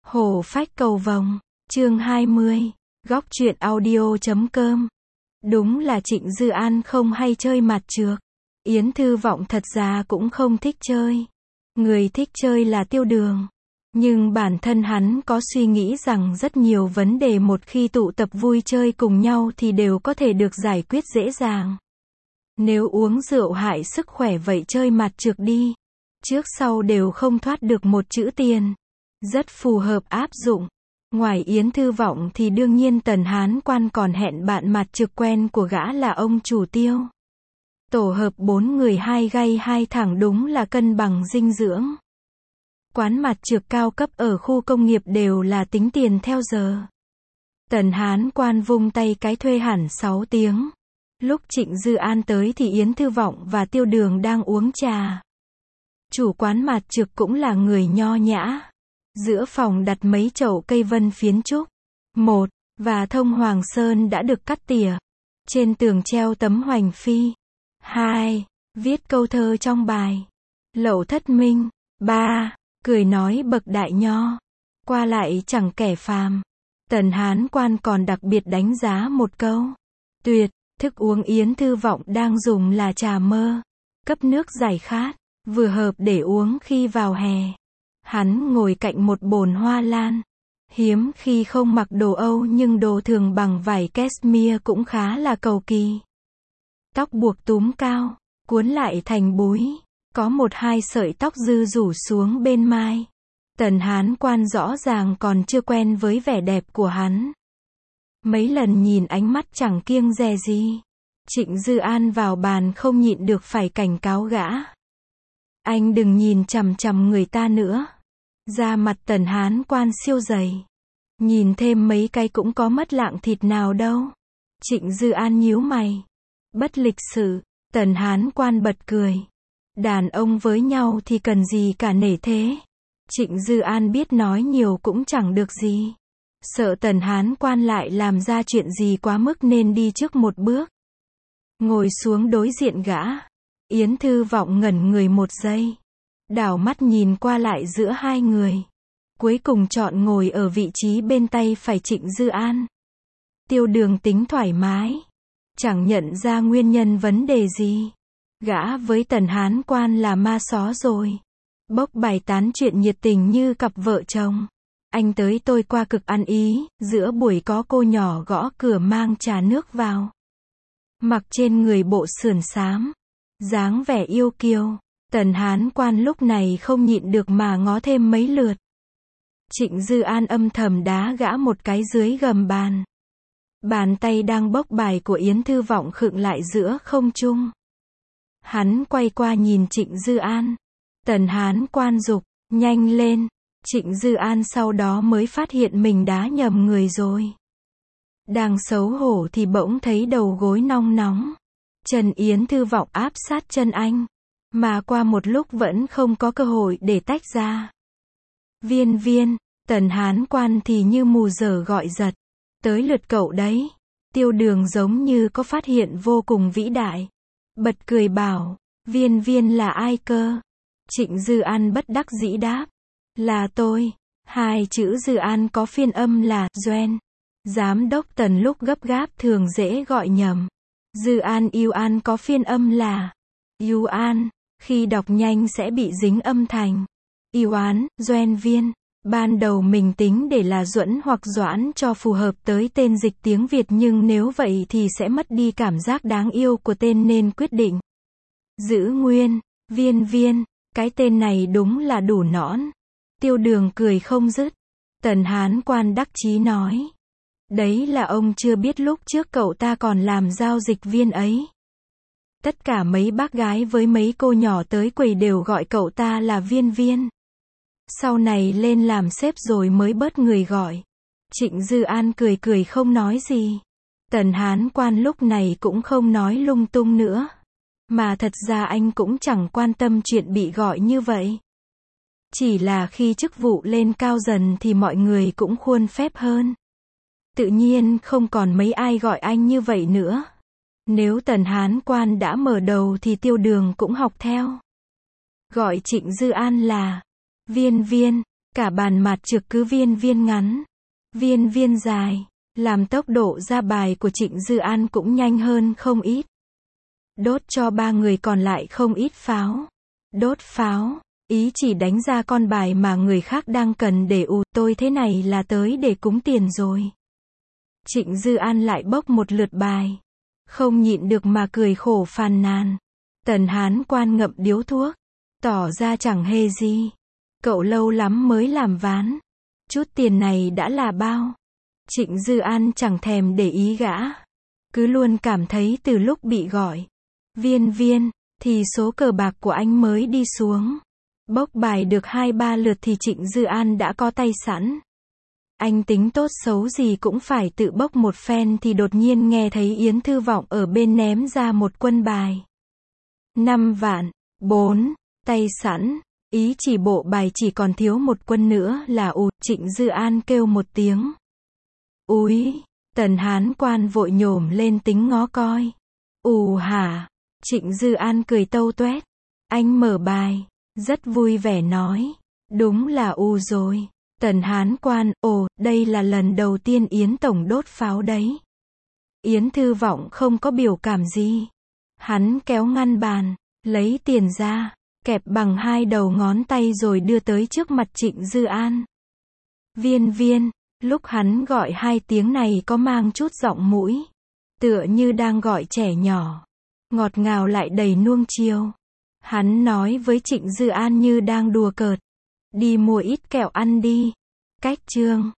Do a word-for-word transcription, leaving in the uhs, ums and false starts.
Hổ phách cầu vồng, chương hai mươi, góc truyện audio chấm com. Đúng là Trịnh Dư An không hay chơi mặt trược. Yến Thư Vọng thật ra cũng không thích chơi. Người thích chơi là Tiêu Đường. Nhưng bản thân hắn có suy nghĩ rằng rất nhiều vấn đề một khi tụ tập vui chơi cùng nhau thì đều có thể được giải quyết dễ dàng. Nếu uống rượu hại sức khỏe vậy chơi mặt trược đi. Trước sau đều không thoát được một chữ tiền. Rất phù hợp áp dụng. Ngoài Yến Thư Vọng thì đương nhiên Tần Hán Quan còn hẹn bạn mặt trược quen của gã là ông chủ Tiêu. Tổ hợp bốn người hai gay hai thẳng đúng là cân bằng dinh dưỡng. Quán mặt trược cao cấp ở khu công nghiệp đều là tính tiền theo giờ. Tần Hán Quan vung tay cái thuê hẳn sáu tiếng. Lúc Trịnh Dư An tới thì Yến Thư Vọng và Tiêu Đường đang uống trà. Chủ quán mặt trược cũng là người nho nhã. Giữa phòng đặt mấy chậu cây vân phiến trúc. Một, và thông hoàng sơn đã được cắt tỉa. Trên tường treo tấm hoành phi. Hai, viết câu thơ trong bài. Lậu thất minh. Ba, cười nói bậc đại nho. Qua lại chẳng kẻ phàm. Tần Hán Quan còn đặc biệt đánh giá một câu. Tuyệt, thức uống Yến Thư Vọng đang dùng là trà mơ. Cấp nước giải khát, vừa hợp để uống khi vào hè. Hắn ngồi cạnh một bồn hoa lan. Hiếm khi không mặc đồ Âu nhưng đồ thường bằng vải cashmere cũng khá là cầu kỳ. Tóc buộc túm cao, cuốn lại thành búi. Có một hai sợi tóc dư rủ xuống bên mai. Tần Hán Quan rõ ràng còn chưa quen với vẻ đẹp của hắn. Mấy lần nhìn ánh mắt chẳng kiêng dè gì. Trịnh Dư An vào bàn không nhịn được phải cảnh cáo gã. Anh đừng nhìn chằm chằm người ta nữa. Da mặt Tần Hán Quan siêu dày. Nhìn thêm mấy cái cũng có mất lạng thịt nào đâu. Trịnh Dư An nhíu mày. Bất lịch sự. Tần Hán Quan bật cười. Đàn ông với nhau thì cần gì cả nể thế. Trịnh Dư An biết nói nhiều cũng chẳng được gì. Sợ Tần Hán Quan lại làm ra chuyện gì quá mức nên đi trước một bước. Ngồi xuống đối diện gã. Yến Thư Vọng ngẩn người một giây. Đảo mắt nhìn qua lại giữa hai người. Cuối cùng chọn ngồi ở vị trí bên tay phải Trịnh Dư An. Tiêu Đường tính thoải mái. Chẳng nhận ra nguyên nhân vấn đề gì. Gã với Tần Hán Quan là ma só rồi. Bốc bài tán chuyện nhiệt tình như cặp vợ chồng. Anh tới tôi qua cực ăn ý. Giữa buổi có cô nhỏ gõ cửa mang trà nước vào. Mặc trên người bộ sườn xám. Dáng vẻ yêu kiêu. Tần Hán Quan lúc này không nhịn được mà ngó thêm mấy lượt. Trịnh Dư An âm thầm đá gã một cái dưới gầm bàn. Bàn tay đang bốc bài của Yến Thư Vọng khựng lại giữa không trung. Hắn quay qua nhìn Trịnh Dư An. Tần Hán Quan giục, nhanh lên. Trịnh Dư An sau đó mới phát hiện mình đá nhầm người rồi. Đang xấu hổ thì bỗng thấy đầu gối nong nóng. Chân Yến Thư Vọng áp sát chân anh. Mà qua một lúc vẫn không có cơ hội để tách ra. Viên viên, Tần Hán Quan thì như mù dở gọi giật. Tới lượt cậu đấy. Tiêu Đường giống như có phát hiện vô cùng vĩ đại. Bật cười bảo, viên viên là ai cơ? Trịnh Dư An bất đắc dĩ đáp. Là tôi. Hai chữ Dư An có phiên âm là Doan. Giám đốc Tần lúc gấp gáp thường dễ gọi nhầm. Dư An yêu An có phiên âm là yêu An. Khi đọc nhanh sẽ bị dính âm thành yêu Án, Doan viên. Ban đầu mình tính để là Duẫn hoặc Doãn cho phù hợp tới tên dịch tiếng Việt nhưng nếu vậy thì sẽ mất đi cảm giác đáng yêu của tên nên quyết định giữ nguyên, viên viên. Cái tên này đúng là đủ nõn. Tiêu Đường cười không dứt. Tần Hán Quan đắc chí nói. Đấy là ông chưa biết lúc trước cậu ta còn làm giao dịch viên ấy. Tất cả mấy bác gái với mấy cô nhỏ tới quầy đều gọi cậu ta là viên viên. Sau này lên làm sếp rồi mới bớt người gọi. Trịnh Dư An cười cười không nói gì. Tần Hán Quan lúc này cũng không nói lung tung nữa. Mà thật ra anh cũng chẳng quan tâm chuyện bị gọi như vậy. Chỉ là khi chức vụ lên cao dần thì mọi người cũng khuôn phép hơn. Tự nhiên không còn mấy ai gọi anh như vậy nữa. Nếu Tần Hán Quan đã mở đầu thì Tiêu Đường cũng học theo. Gọi Trịnh Dư An là viên viên. Cả bàn mặt trược cứ viên viên ngắn, viên viên dài, làm tốc độ ra bài của Trịnh Dư An cũng nhanh hơn không ít. Đốt cho ba người còn lại không ít pháo. Đốt pháo, ý chỉ đánh ra con bài mà người khác đang cần để ù, tôi thế này là tới để cúng tiền rồi. Trịnh Dư An lại bốc một lượt bài. Không nhịn được mà cười khổ phàn nàn. Tần Hán Quan ngậm điếu thuốc, tỏ ra chẳng hề gì. Cậu lâu lắm mới làm ván. Chút tiền này đã là bao? Trịnh Dư An chẳng thèm để ý gã. Cứ luôn cảm thấy từ lúc bị gọi viên viên, thì số cờ bạc của anh mới đi xuống. Bốc bài được hai ba lượt thì Trịnh Dư An đã có tay sẵn. Anh tính tốt xấu gì cũng phải tự bốc một phen thì đột nhiên nghe thấy Yến Thư Vọng ở bên ném ra một quân bài. Năm vạn, bốn, tay sẵn, ý chỉ bộ bài chỉ còn thiếu một quân nữa là ù, Trịnh Dư An kêu một tiếng. Úi, Tần Hán Quan vội nhổm lên tính ngó coi. Ù hả, Trịnh Dư An cười tâu tuét. Anh mở bài, rất vui vẻ nói. Đúng là ù rồi. Tần Hán Quan, ồ, đây là lần đầu tiên Yến Tổng đốt pháo đấy. Yến Thư Vọng không có biểu cảm gì. Hắn kéo ngăn bàn, lấy tiền ra, kẹp bằng hai đầu ngón tay rồi đưa tới trước mặt Trịnh Dư An. Viên viên, lúc hắn gọi hai tiếng này có mang chút giọng mũi. Tựa như đang gọi trẻ nhỏ. Ngọt ngào lại đầy nuông chiều. Hắn nói với Trịnh Dư An như đang đùa cợt. Đi mua ít kẹo ăn đi. Cách chương.